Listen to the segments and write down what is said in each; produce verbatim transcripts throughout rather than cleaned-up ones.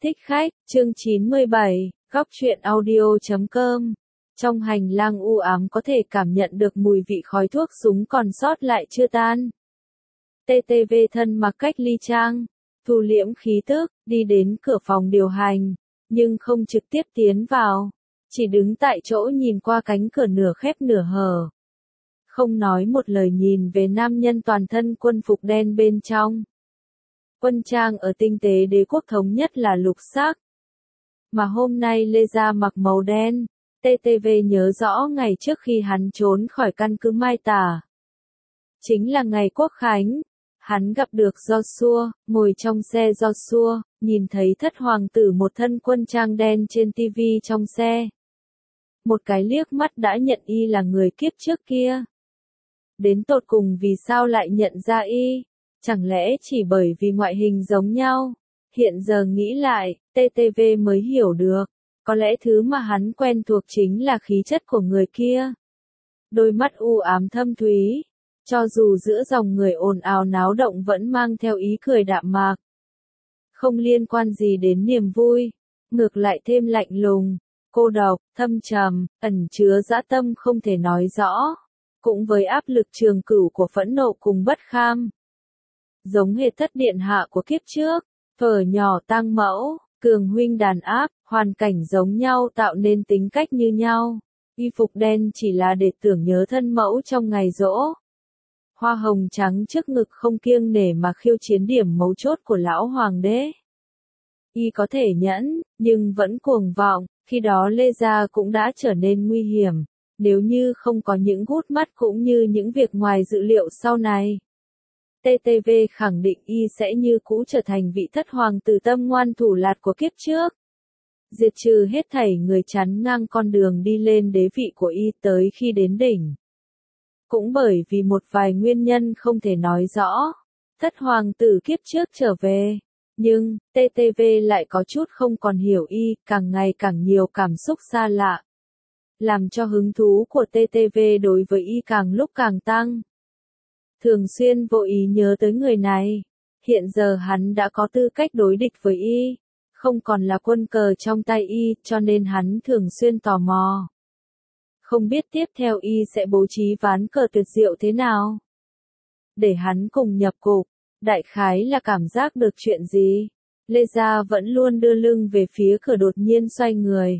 Thích khách, chương chín mươi bảy, góc truyện audio chấm com. Trong hành lang u ám có thể cảm nhận được mùi vị khói thuốc súng còn sót lại chưa tan. tê tê vê thân mặc cách ly trang, thu liễm khí tức, đi đến cửa phòng điều hành, nhưng không trực tiếp tiến vào, chỉ đứng tại chỗ nhìn qua cánh cửa nửa khép nửa hở. Không nói một lời nhìn về nam nhân toàn thân quân phục đen bên trong. Quân trang ở tinh tế đế quốc thống nhất là lục sắc. Mà hôm nay Lê Gia mặc màu đen, tê tê vê nhớ rõ ngày trước khi hắn trốn khỏi căn cứ Mai Tả. Chính là ngày Quốc Khánh, hắn gặp được Joshua, ngồi trong xe Joshua, nhìn thấy thất hoàng tử một thân quân trang đen trên ti vi trong xe. Một cái liếc mắt đã nhận y là người kiếp trước kia. Đến tột cùng vì sao lại nhận ra y? Chẳng lẽ chỉ bởi vì ngoại hình giống nhau? Hiện giờ nghĩ lại, tê tê vê mới hiểu được. Có lẽ thứ mà hắn quen thuộc chính là khí chất của người kia. Đôi mắt u ám thâm thúy. Cho dù giữa dòng người ồn ào náo động vẫn mang theo ý cười đạm mạc. Không liên quan gì đến niềm vui. Ngược lại thêm lạnh lùng, cô độc, thâm trầm, ẩn chứa dã tâm không thể nói rõ. Cũng với áp lực trường cửu của phẫn nộ cùng bất kham. Giống hệt thất điện hạ của kiếp trước, phở nhỏ tang mẫu, cường huynh đàn áp, hoàn cảnh giống nhau tạo nên tính cách như nhau. Y phục đen chỉ là để tưởng nhớ thân mẫu trong ngày giỗ. Hoa hồng trắng trước ngực không kiêng nể mà khiêu chiến điểm mấu chốt của lão hoàng đế. Y có thể nhẫn, nhưng vẫn cuồng vọng, khi đó Lê Gia cũng đã trở nên nguy hiểm, nếu như không có những gút mắt cũng như những việc ngoài dự liệu sau này. tê tê vê khẳng định y sẽ như cũ trở thành vị thất hoàng tử tâm ngoan thủ lạt của kiếp trước. Diệt trừ hết thảy người chắn ngang con đường đi lên đế vị của y tới khi đến đỉnh. Cũng bởi vì một vài nguyên nhân không thể nói rõ, thất hoàng tử kiếp trước trở về. Nhưng, tê tê vê lại có chút không còn hiểu y, càng ngày càng nhiều cảm xúc xa lạ. Làm cho hứng thú của tê tê vê đối với y càng lúc càng tăng. Thường xuyên vô ý nhớ tới người này. Hiện giờ hắn đã có tư cách đối địch với y. Không còn là quân cờ trong tay y, cho nên hắn thường xuyên tò mò. Không biết tiếp theo y sẽ bố trí ván cờ tuyệt diệu thế nào. Để hắn cùng nhập cục, đại khái là cảm giác được chuyện gì. Lê Gia vẫn luôn đưa lưng về phía cửa đột nhiên xoay người.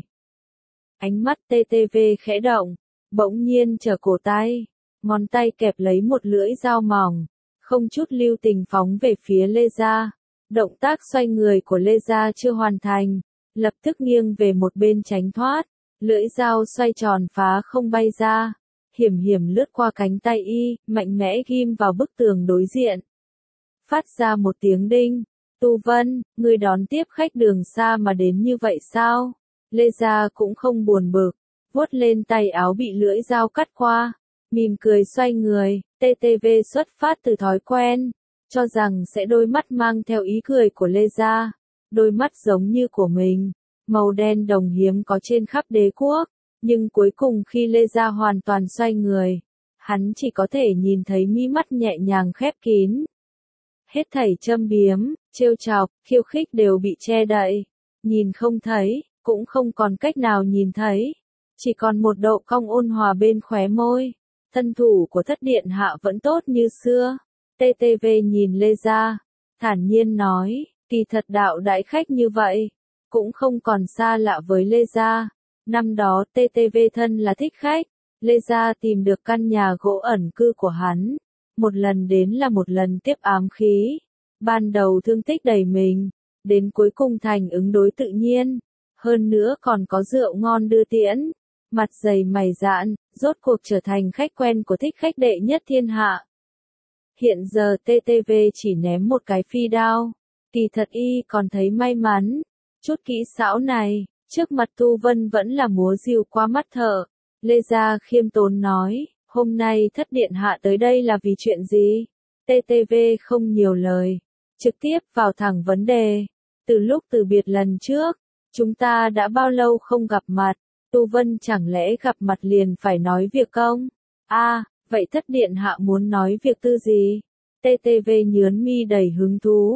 Ánh mắt tê tê vê khẽ động, bỗng nhiên trở cổ tay. Ngón tay kẹp lấy một lưỡi dao mỏng, không chút lưu tình phóng về phía Lê Gia. Động tác xoay người của Lê Gia chưa hoàn thành, lập tức nghiêng về một bên tránh thoát, lưỡi dao xoay tròn phá không bay ra, hiểm hiểm lướt qua cánh tay y, mạnh mẽ ghim vào bức tường đối diện. Phát ra một tiếng đinh, Tu Vân, ngươi đón tiếp khách đường xa mà đến như vậy sao? Lê Gia cũng không buồn bực, vuốt lên tay áo bị lưỡi dao cắt qua. Mỉm cười xoay người, tê tê vê xuất phát từ thói quen, cho rằng sẽ đôi mắt mang theo ý cười của Lê Gia, đôi mắt giống như của mình, màu đen đồng hiếm có trên khắp đế quốc, nhưng cuối cùng khi Lê Gia hoàn toàn xoay người, hắn chỉ có thể nhìn thấy mí mắt nhẹ nhàng khép kín. Hết thảy châm biếm, trêu chọc, khiêu khích đều bị che đậy, nhìn không thấy, cũng không còn cách nào nhìn thấy, chỉ còn một độ cong ôn hòa bên khóe môi. Thân thủ của thất điện hạ vẫn tốt như xưa. tê tê vê nhìn Lê Gia, thản nhiên nói, kỳ thật đạo đại khách như vậy, cũng không còn xa lạ với Lê Gia. Năm đó tê tê vê thân là thích khách, Lê Gia tìm được căn nhà gỗ ẩn cư của hắn. Một lần đến là một lần tiếp ám khí. Ban đầu thương tích đầy mình, đến cuối cùng thành ứng đối tự nhiên. Hơn nữa còn có rượu ngon đưa tiễn. Mặt dày mày dạn, rốt cuộc trở thành khách quen của thích khách đệ nhất thiên hạ. Hiện giờ tê tê vê chỉ ném một cái phi đao. Kỳ thật y còn thấy may mắn. Chút kỹ xảo này, trước mặt Tu Vân vẫn là múa rìu qua mắt thợ. Lê Gia khiêm tốn nói, hôm nay thất điện hạ tới đây là vì chuyện gì? tê tê vê không nhiều lời, trực tiếp vào thẳng vấn đề. Từ lúc từ biệt lần trước, chúng ta đã bao lâu không gặp mặt? Tu Vân chẳng lẽ gặp mặt liền phải nói việc công? A, à, vậy thất điện hạ muốn nói việc tư gì? tê tê vê nhớn mi đầy hứng thú.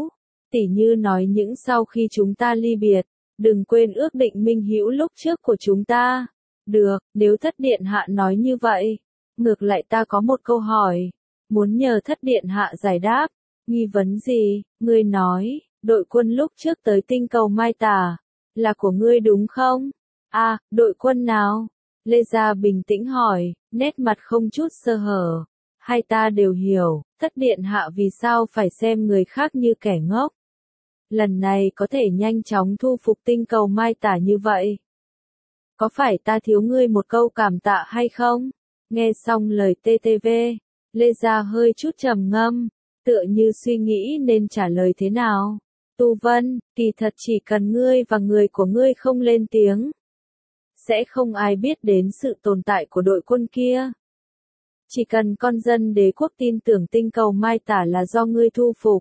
Tỉ như nói những sau khi chúng ta ly biệt, đừng quên ước định minh hữu lúc trước của chúng ta. Được, nếu thất điện hạ nói như vậy. Ngược lại ta có một câu hỏi, muốn nhờ thất điện hạ giải đáp. Nghi vấn gì? Ngươi nói, đội quân lúc trước tới tinh cầu Mai Tà, là của ngươi đúng không? À, đội quân nào? Lê Gia bình tĩnh hỏi, nét mặt không chút sơ hở. Hai ta đều hiểu, thất điện hạ vì sao phải xem người khác như kẻ ngốc. Lần này có thể nhanh chóng thu phục tinh cầu Mai Tà như vậy. Có phải ta thiếu ngươi một câu cảm tạ hay không? Nghe xong lời tê tê vê, Lê Gia hơi chút trầm ngâm, tựa như suy nghĩ nên trả lời thế nào. Tu Vân, kỳ thật chỉ cần ngươi và người của ngươi không lên tiếng, sẽ không ai biết đến sự tồn tại của đội quân kia. Chỉ cần con dân đế quốc tin tưởng tinh cầu Mai Tà là do ngươi thu phục,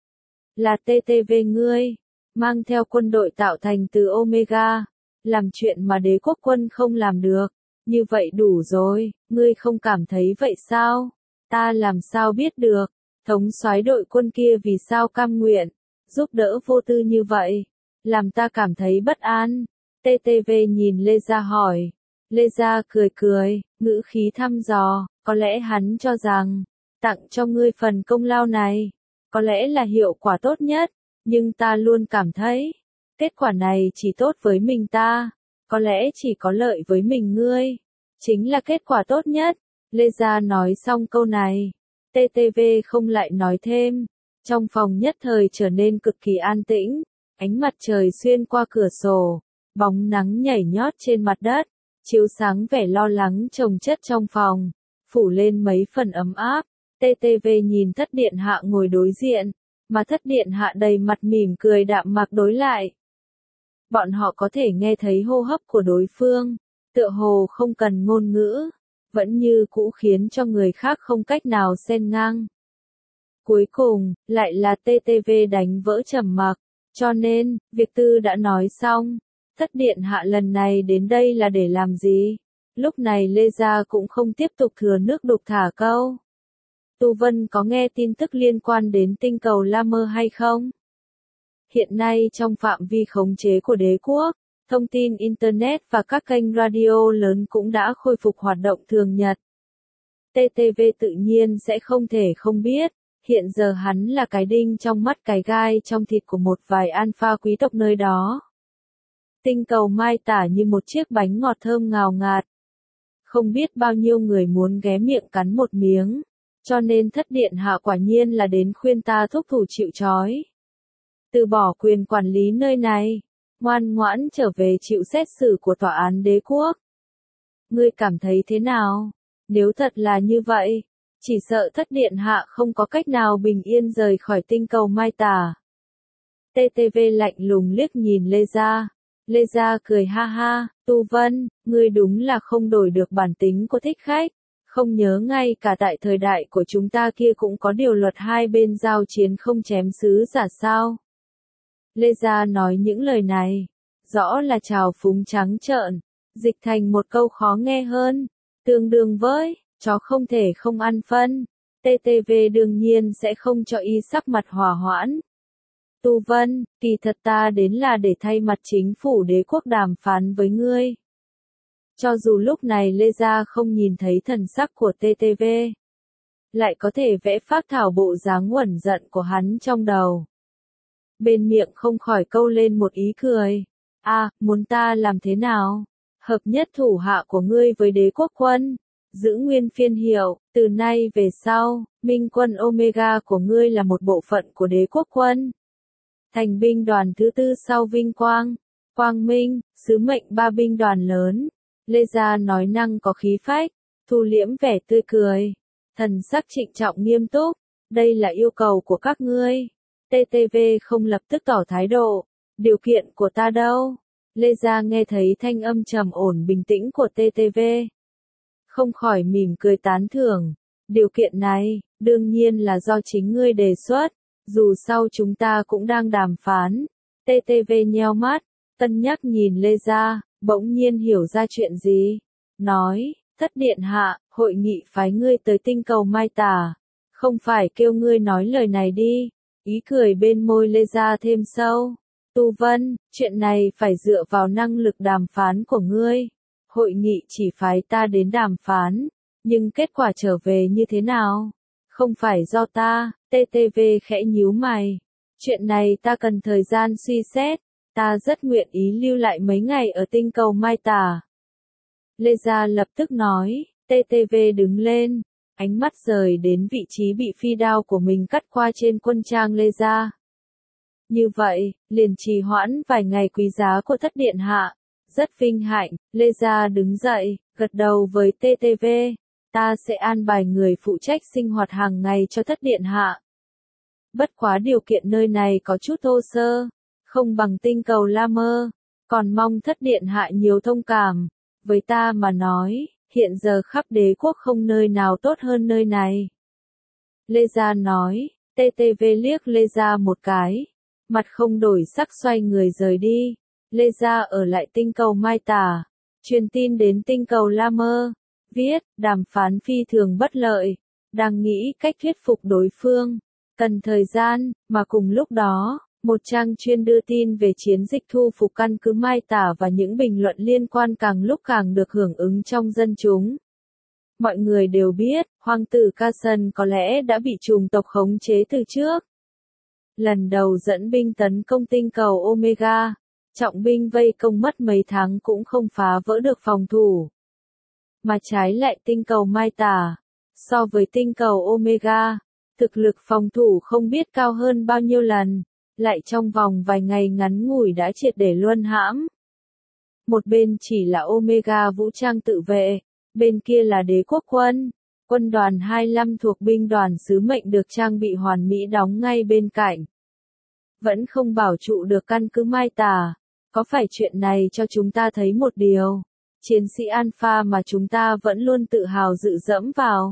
là tê tê vê ngươi, mang theo quân đội tạo thành từ Omega, làm chuyện mà đế quốc quân không làm được. Như vậy đủ rồi, ngươi không cảm thấy vậy sao? Ta làm sao biết được, thống soái đội quân kia vì sao cam nguyện, giúp đỡ vô tư như vậy, làm ta cảm thấy bất an. tê tê vê nhìn Lê Gia hỏi. Lê Gia cười cười, ngữ khí thăm dò, có lẽ hắn cho rằng, tặng cho ngươi phần công lao này, có lẽ là hiệu quả tốt nhất, nhưng ta luôn cảm thấy, kết quả này chỉ tốt với mình ta, có lẽ chỉ có lợi với mình ngươi, chính là kết quả tốt nhất. Lê Gia nói xong câu này, tê tê vê không lại nói thêm, trong phòng nhất thời trở nên cực kỳ an tĩnh, ánh mặt trời xuyên qua cửa sổ, bóng nắng nhảy nhót trên mặt đất, chiếu sáng vẻ lo lắng chồng chất trong phòng, phủ lên mấy phần ấm áp. tê tê vê nhìn thất điện hạ ngồi đối diện, mà thất điện hạ đầy mặt mỉm cười đạm mạc đối lại. Bọn họ có thể nghe thấy hô hấp của đối phương, tựa hồ không cần ngôn ngữ, vẫn như cũ khiến cho người khác không cách nào xen ngang. Cuối cùng, lại là tê tê vê đánh vỡ trầm mặc, cho nên, việc tư đã nói xong, thất điện hạ lần này đến đây là để làm gì? Lúc này Lê Gia cũng không tiếp tục thừa nước đục thả câu. Tu Vân có nghe tin tức liên quan đến tinh cầu La Mơ hay không? Hiện nay trong phạm vi khống chế của đế quốc, thông tin Internet và các kênh radio lớn cũng đã khôi phục hoạt động thường nhật. tê tê vê tự nhiên sẽ không thể không biết, hiện giờ hắn là cái đinh trong mắt cái gai trong thịt của một vài alpha quý tộc nơi đó. Tinh cầu Mai Tà như một chiếc bánh ngọt thơm ngào ngạt. Không biết bao nhiêu người muốn ghé miệng cắn một miếng, cho nên thất điện hạ quả nhiên là đến khuyên ta thúc thủ chịu trói. Từ bỏ quyền quản lý nơi này, ngoan ngoãn trở về chịu xét xử của tòa án đế quốc. Ngươi cảm thấy thế nào? Nếu thật là như vậy, chỉ sợ thất điện hạ không có cách nào bình yên rời khỏi tinh cầu Mai Tà. tê tê vê lạnh lùng liếc nhìn Lê Gia. Lê Gia cười ha ha, Tu Vân, ngươi đúng là không đổi được bản tính của thích khách. Không nhớ ngay cả tại thời đại của chúng ta kia cũng có điều luật hai bên giao chiến không chém sứ giả sao. Lê Gia nói những lời này, rõ là trào phúng trắng trợn, dịch thành một câu khó nghe hơn, tương đương với, chó không thể không ăn phân. tê tê vê đương nhiên sẽ không cho y sắc mặt hòa hoãn. Tu Vân, kỳ thật ta đến là để thay mặt chính phủ đế quốc đàm phán với ngươi. Cho dù lúc này Lê Gia không nhìn thấy thần sắc của tê tê vê, lại có thể vẽ phác thảo bộ dáng uẩn giận của hắn trong đầu. Bên miệng không khỏi câu lên một ý cười. À, muốn ta làm thế nào? Hợp nhất thủ hạ của ngươi với đế quốc quân, giữ nguyên phiên hiệu, từ nay về sau, minh quân Omega của ngươi là một bộ phận của đế quốc quân. Thành binh đoàn thứ tư sau Vinh Quang, Quang Minh, sứ mệnh ba binh đoàn lớn. Lê Gia nói năng có khí phách, thu liễm vẻ tươi cười, thần sắc trịnh trọng nghiêm túc, đây là yêu cầu của các ngươi. tê tê vê không lập tức tỏ thái độ, điều kiện của ta đâu? Lê Gia nghe thấy thanh âm trầm ổn bình tĩnh của tê tê vê, không khỏi mỉm cười tán thưởng, điều kiện này, đương nhiên là do chính ngươi đề xuất, dù sau chúng ta cũng đang đàm phán. tê tê vê nheo mắt, tân nhắc nhìn Lê Gia, bỗng nhiên hiểu ra chuyện gì, nói, thất điện hạ, hội nghị phái ngươi tới tinh cầu Mai Tà, không phải kêu ngươi nói lời này đi, Ý cười bên môi Lê Gia thêm sâu. Tu Vân, chuyện này phải dựa vào năng lực đàm phán của ngươi. Hội nghị chỉ phái ta đến đàm phán, nhưng kết quả trở về như thế nào? Không phải do ta, tê tê vê khẽ nhíu mày. Chuyện này ta cần thời gian suy xét, ta rất nguyện ý lưu lại mấy ngày ở tinh cầu Mai Tà. Lê Gia lập tức nói, tê tê vê đứng lên, ánh mắt rời đến vị trí bị phi đao của mình cắt qua trên quân trang Lê Gia. Như vậy, liền trì hoãn vài ngày quý giá của thất điện hạ. Rất vinh hạnh, Lê Gia đứng dậy, gật đầu với tê tê vê. Ta sẽ an bài người phụ trách sinh hoạt hàng ngày cho thất điện hạ. Bất quá điều kiện nơi này có chút thô sơ, không bằng tinh cầu La Mơ, còn mong thất điện hạ nhiều thông cảm. Với ta mà nói, hiện giờ khắp đế quốc không nơi nào tốt hơn nơi này. Lê Gia nói, tê tê vê liếc Lê Gia một cái, mặt không đổi sắc xoay người rời đi. Lê Gia ở lại tinh cầu Mai Tà, truyền tin đến tinh cầu La Mơ, viết, đàm phán phi thường bất lợi, đang nghĩ cách thuyết phục đối phương, cần thời gian, mà cùng lúc đó, một trang chuyên đưa tin về chiến dịch thu phục căn cứ Mai Tà và những bình luận liên quan càng lúc càng được hưởng ứng trong dân chúng. Mọi người đều biết, hoàng tử Carson có lẽ đã bị chủng tộc khống chế từ trước. Lần đầu dẫn binh tấn công tinh cầu Omega, trọng binh vây công mất mấy tháng cũng không phá vỡ được phòng thủ. Mà trái lại tinh cầu Mai Tà, so với tinh cầu Omega, thực lực phòng thủ không biết cao hơn bao nhiêu lần, lại trong vòng vài ngày ngắn ngủi đã triệt để luân hãm. Một bên chỉ là Omega vũ trang tự vệ, bên kia là đế quốc quân, quân đoàn hai mươi lăm thuộc binh đoàn sứ mệnh được trang bị hoàn mỹ đóng ngay bên cạnh. Vẫn không bảo trụ được căn cứ Mai Tà, có phải chuyện này cho chúng ta thấy một điều, chiến sĩ Alpha mà chúng ta vẫn luôn tự hào dự dẫm vào.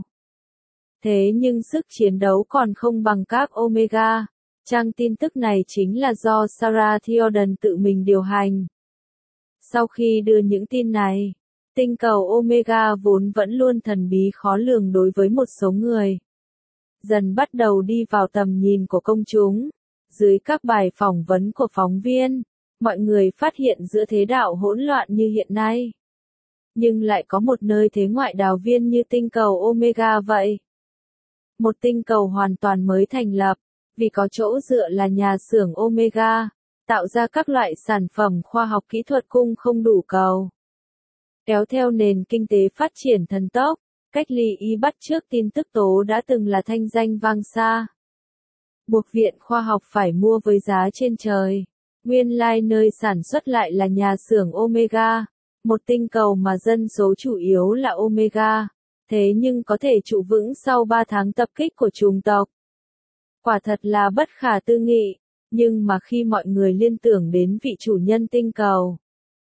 Thế nhưng sức chiến đấu còn không bằng các Omega. Trang tin tức này chính là do Sarah Theoden tự mình điều hành. Sau khi đưa những tin này, tinh cầu Omega vốn vẫn luôn thần bí khó lường đối với một số người, dần bắt đầu đi vào tầm nhìn của công chúng. Dưới các bài phỏng vấn của phóng viên, mọi người phát hiện giữa thế đạo hỗn loạn như hiện nay, nhưng lại có một nơi thế ngoại đào viên như tinh cầu Omega vậy. Một tinh cầu hoàn toàn mới thành lập, vì có chỗ dựa là nhà xưởng Omega, tạo ra các loại sản phẩm khoa học kỹ thuật cung không đủ cầu. Kéo theo nền kinh tế phát triển thần tốc, cách ly y bắt chước tin tức tố đã từng là thanh danh vang xa. Buộc viện khoa học phải mua với giá trên trời. Nguyên lai nơi sản xuất lại là nhà xưởng Omega, một tinh cầu mà dân số chủ yếu là Omega, thế nhưng có thể trụ vững sau ba tháng tập kích của chủng tộc. Quả thật là bất khả tư nghị, nhưng mà khi mọi người liên tưởng đến vị chủ nhân tinh cầu,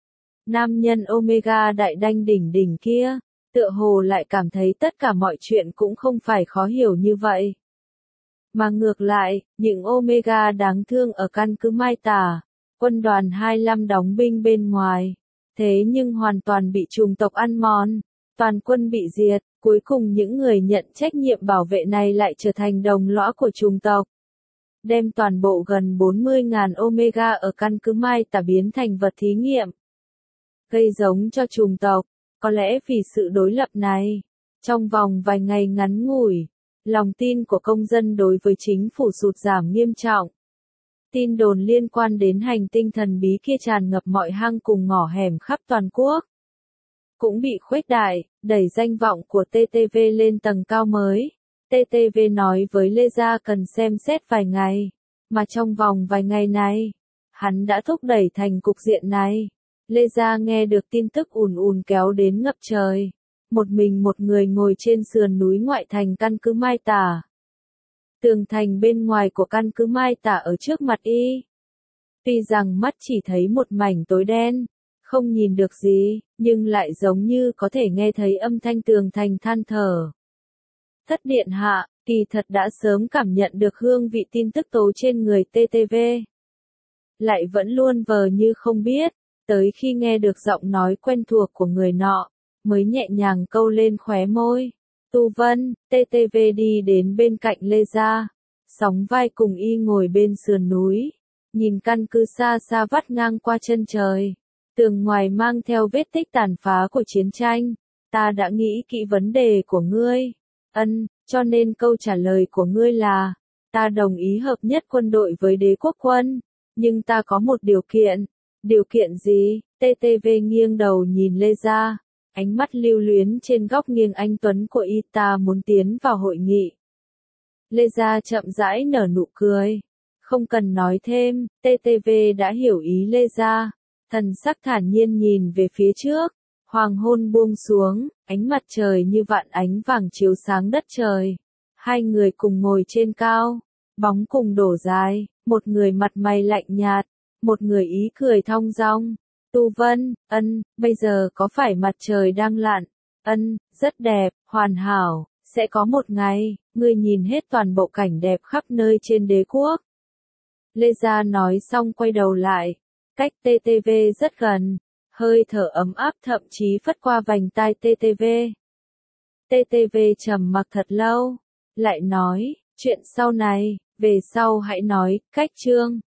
nam nhân Omega đại đanh đỉnh đỉnh kia, tựa hồ lại cảm thấy tất cả mọi chuyện cũng không phải khó hiểu như vậy. Mà ngược lại, những Omega đáng thương ở căn cứ Mai Tà, quân đoàn hai mươi lăm đóng binh bên ngoài, thế nhưng hoàn toàn bị chủng tộc ăn mòn, toàn quân bị diệt, cuối cùng những người nhận trách nhiệm bảo vệ này lại trở thành đồng lõa của chủng tộc. Đem toàn bộ gần bốn mươi nghìn Omega ở căn cứ Mai Tà biến thành vật thí nghiệm. Gây giống cho chủng tộc, có lẽ vì sự đối lập này, trong vòng vài ngày ngắn ngủi, lòng tin của công dân đối với chính phủ sụt giảm nghiêm trọng. Tin đồn liên quan đến hành tinh thần bí kia tràn ngập mọi hang cùng ngõ hẻm khắp toàn quốc. Cũng bị khuếch đại, đẩy danh vọng của tê tê vê lên tầng cao mới. tê tê vê nói với Lê Gia cần xem xét vài ngày, mà trong vòng vài ngày này, hắn đã thúc đẩy thành cục diện này. Lê Gia nghe được tin tức ùn ùn kéo đến ngập trời. Một mình một người ngồi trên sườn núi ngoại thành căn cứ Mai Tà. Tường thành bên ngoài của căn cứ Mai Tà ở trước mặt y. Tuy rằng mắt chỉ thấy một mảnh tối đen, không nhìn được gì, nhưng lại giống như có thể nghe thấy âm thanh tường thành than thở. Thất điện hạ, kỳ thật đã sớm cảm nhận được hương vị tin tức tố trên người tê tê vê. Lại vẫn luôn vờ như không biết, tới khi nghe được giọng nói quen thuộc của người nọ, mới nhẹ nhàng câu lên khóe môi. Tu Vân, tê tê vê đi đến bên cạnh Lê Gia. sóng vai cùng y ngồi bên sườn núi, nhìn căn cứ xa xa vắt ngang qua chân trời. Tường ngoài mang theo vết tích tàn phá của chiến tranh. Ta đã nghĩ kỹ vấn đề của ngươi. Ân, cho nên câu trả lời của ngươi là, ta đồng ý hợp nhất quân đội với đế quốc quân, nhưng ta có một điều kiện. Điều kiện gì? tê tê vê nghiêng đầu nhìn Lê Gia, ánh mắt lưu luyến trên góc nghiêng anh tuấn của y. Ta muốn tiến vào hội nghị. Lê Gia chậm rãi nở nụ cười. Không cần nói thêm, tê tê vê đã hiểu ý Lê Gia. Thần sắc thản nhiên nhìn về phía trước. Hoàng hôn buông xuống, ánh mặt trời như vạn ánh vàng chiếu sáng đất trời. Hai người cùng ngồi trên cao, bóng cùng đổ dài, một người mặt mày lạnh nhạt, một người ý cười thong dong. Tu Vân, ân, bây giờ có phải mặt trời đang lặn? Ân, rất đẹp, hoàn hảo, sẽ có một ngày, ngươi nhìn hết toàn bộ cảnh đẹp khắp nơi trên đế quốc. Lê Gia nói xong quay đầu lại, cách tê tê vê rất gần. Hơi thở ấm áp thậm chí phất qua vành tai tê tê vê. tê tê vê trầm mặc thật lâu, lại nói, chuyện sau này, về sau hãy nói, cách chương.